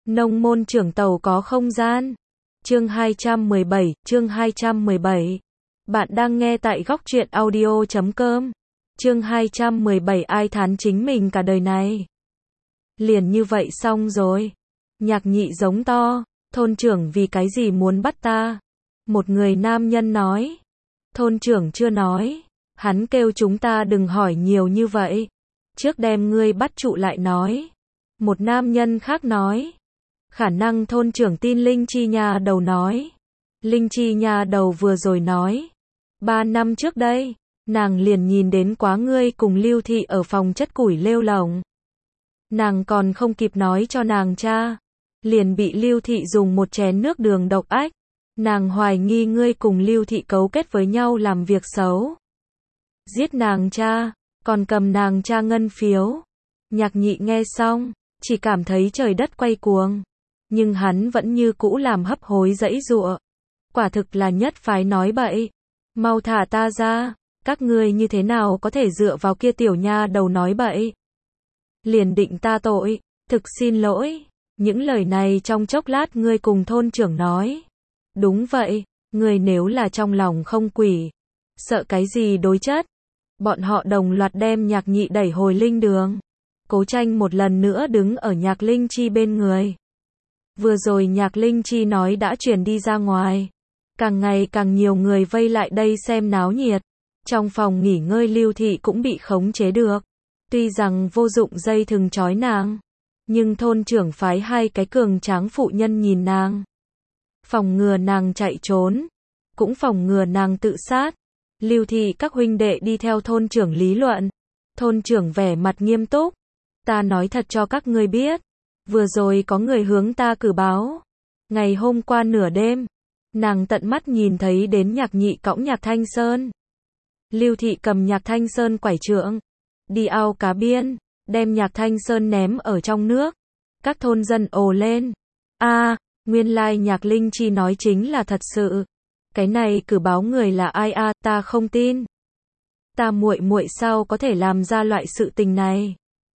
Nông môn trưởng tàu có không gian. Chương 217. Bạn đang nghe tại góc truyện audio.com. Chương 217 ai thán chính mình cả đời này. Liền như vậy xong rồi. Nhạc Nhị giống to, thôn trưởng vì cái gì muốn bắt ta? Một người nam nhân nói. Thôn trưởng chưa nói, hắn kêu chúng ta đừng hỏi nhiều như vậy. Trước đem ngươi bắt trụ lại nói. Một nam nhân khác nói. Khả năng thôn trưởng tin Linh Chi nhà đầu nói. Linh Chi nhà đầu vừa rồi nói. 3 năm trước đây, nàng liền nhìn đến quá ngươi cùng Lưu Thị ở phòng chất củi lêu lổng. Nàng còn không kịp nói cho nàng cha, liền bị Lưu Thị dùng một chén nước đường độc ách. Nàng hoài nghi ngươi cùng Lưu Thị cấu kết với nhau làm việc xấu. Giết nàng cha, còn cầm nàng cha ngân phiếu. Nhạc Nhị nghe xong, chỉ cảm thấy trời đất quay cuồng. Nhưng hắn vẫn như cũ làm hấp hối giãy giụa. Quả thực là nhất phái nói bậy. Mau thả ta ra, các ngươi như thế nào có thể dựa vào kia tiểu nha đầu nói bậy. Liền định ta tội, thực xin lỗi. Những lời này trong chốc lát ngươi cùng thôn trưởng nói. Đúng vậy, ngươi nếu là trong lòng không quỷ, sợ cái gì đối chất. Bọn họ đồng loạt đem Nhạc Nhị đẩy hồi linh đường. Cố Tranh một lần nữa đứng ở Nhạc Linh Chi bên người. Vừa rồi Nhạc Linh Chi nói đã truyền đi ra ngoài. Càng ngày càng nhiều người vây lại đây xem náo nhiệt. Trong phòng nghỉ ngơi Lưu Thị cũng bị khống chế được. Tuy rằng vô dụng dây thừng trói nàng, nhưng thôn trưởng phái 2 cái cường tráng phụ nhân nhìn nàng. Phòng ngừa nàng chạy trốn, cũng phòng ngừa nàng tự sát. Lưu Thị các huynh đệ đi theo thôn trưởng lý luận. Thôn trưởng vẻ mặt nghiêm túc. Ta nói thật cho các ngươi biết. Vừa rồi có người hướng ta cử báo. Ngày hôm qua nửa đêm, nàng tận mắt nhìn thấy đến Nhạc Nhị cõng Nhạc Thanh Sơn. Lưu Thị cầm Nhạc Thanh Sơn quải trượng, đi ao cá biên, đem Nhạc Thanh Sơn ném ở trong nước. Các thôn dân ồ lên. Nguyên lai Nhạc Linh Chi nói chính là thật sự. Cái này cử báo người là ai ta không tin. Ta muội muội sao có thể làm ra loại sự tình này?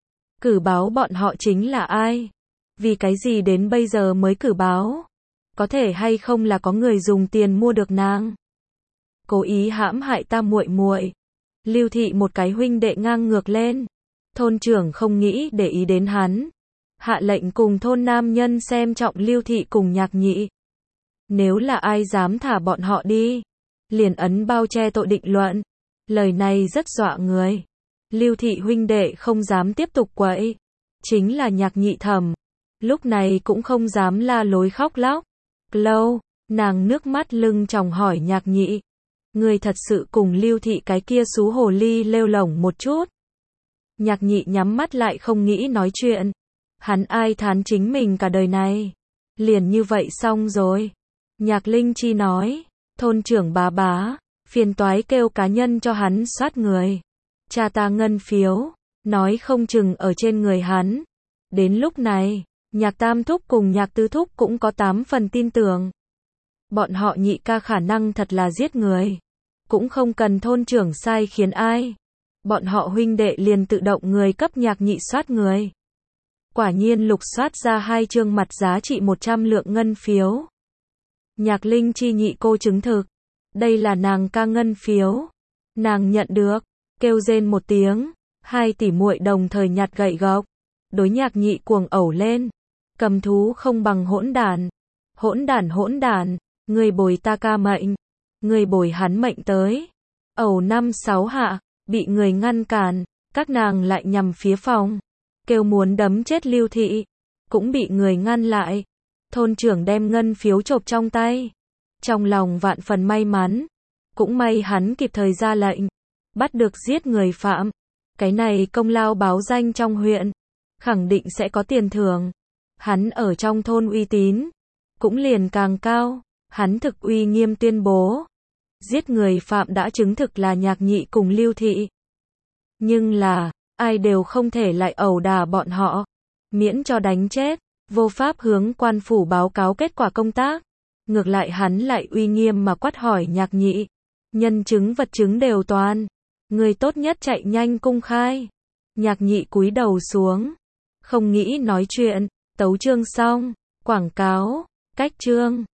Cử báo bọn họ chính là ai? Vì cái gì đến bây giờ mới cử báo? Có thể hay không là có người dùng tiền mua được nàng? Cố ý hãm hại ta muội muội. Lưu Thị một cái huynh đệ ngang ngược lên. Thôn trưởng không nghĩ để ý đến hắn. Hạ lệnh cùng thôn nam nhân xem trọng Lưu Thị cùng Nhạc Nhị. Nếu là ai dám thả bọn họ đi, liền ấn bao che tội định luận. Lời này rất dọa người. Lưu Thị huynh đệ không dám tiếp tục quậy. Chính là Nhạc Nhị thầm. Lúc này cũng không dám la lối khóc lóc. Lâu, nàng nước mắt lưng tròng hỏi Nhạc Nhị. Người thật sự cùng Lưu Thị cái kia xú hồ ly lêu lổng một chút. Nhạc Nhị nhắm mắt lại không nghĩ nói chuyện. Hắn ai thán chính mình cả đời này. Liền như vậy xong rồi. Nhạc Linh Chi nói. Thôn trưởng bá, phiền toái kêu cá nhân cho hắn soát người. Cha ta ngân phiếu, nói không chừng ở trên người hắn. Đến lúc này, Nhạc Tam Thúc cùng Nhạc Tứ Thúc cũng có 8 phần tin tưởng. Bọn họ Nhị ca khả năng thật là giết người. Cũng không cần thôn trưởng sai khiến ai. Bọn họ huynh đệ liền tự động người cấp Nhạc Nhị soát người. Quả nhiên lục soát ra 2 trương mặt giá trị 100 lượng ngân phiếu. Nhạc Linh Chi nhị cô chứng thực. Đây là nàng ca ngân phiếu. Nàng nhận được, kêu rên một tiếng. 2 tỷ muội đồng thời nhặt gậy gộc. Đối Nhạc Nhị cuồng ẩu lên. Cầm thú không bằng hỗn đản. Hỗn đản, người bồi ta ca mệnh. Người bồi hắn mệnh tới. Ẩu 5-6 hạ, bị người ngăn cản. Các nàng lại nhằm phía phòng. Kêu muốn đấm chết Lưu Thị. Cũng bị người ngăn lại. Thôn trưởng đem ngân phiếu chộp trong tay. Trong lòng vạn phần may mắn. Cũng may hắn kịp thời ra lệnh. Bắt được giết người phạm. Cái này công lao báo danh trong huyện. Khẳng định sẽ có tiền thưởng. Hắn ở trong thôn uy tín. Cũng liền càng cao. Hắn thực uy nghiêm tuyên bố. Giết người phạm đã chứng thực là Nhạc Nhị cùng Lưu Thị. Nhưng là, ai đều không thể lại ẩu đả bọn họ. Miễn cho đánh chết. Vô pháp hướng quan phủ báo cáo kết quả công tác. Ngược lại hắn lại uy nghiêm mà quát hỏi Nhạc Nhị. Nhân chứng vật chứng đều toàn. Người tốt nhất chạy nhanh cung khai. Nhạc Nhị cúi đầu xuống. Không nghĩ nói chuyện. Tấu chương xong. Quảng cáo, cách chương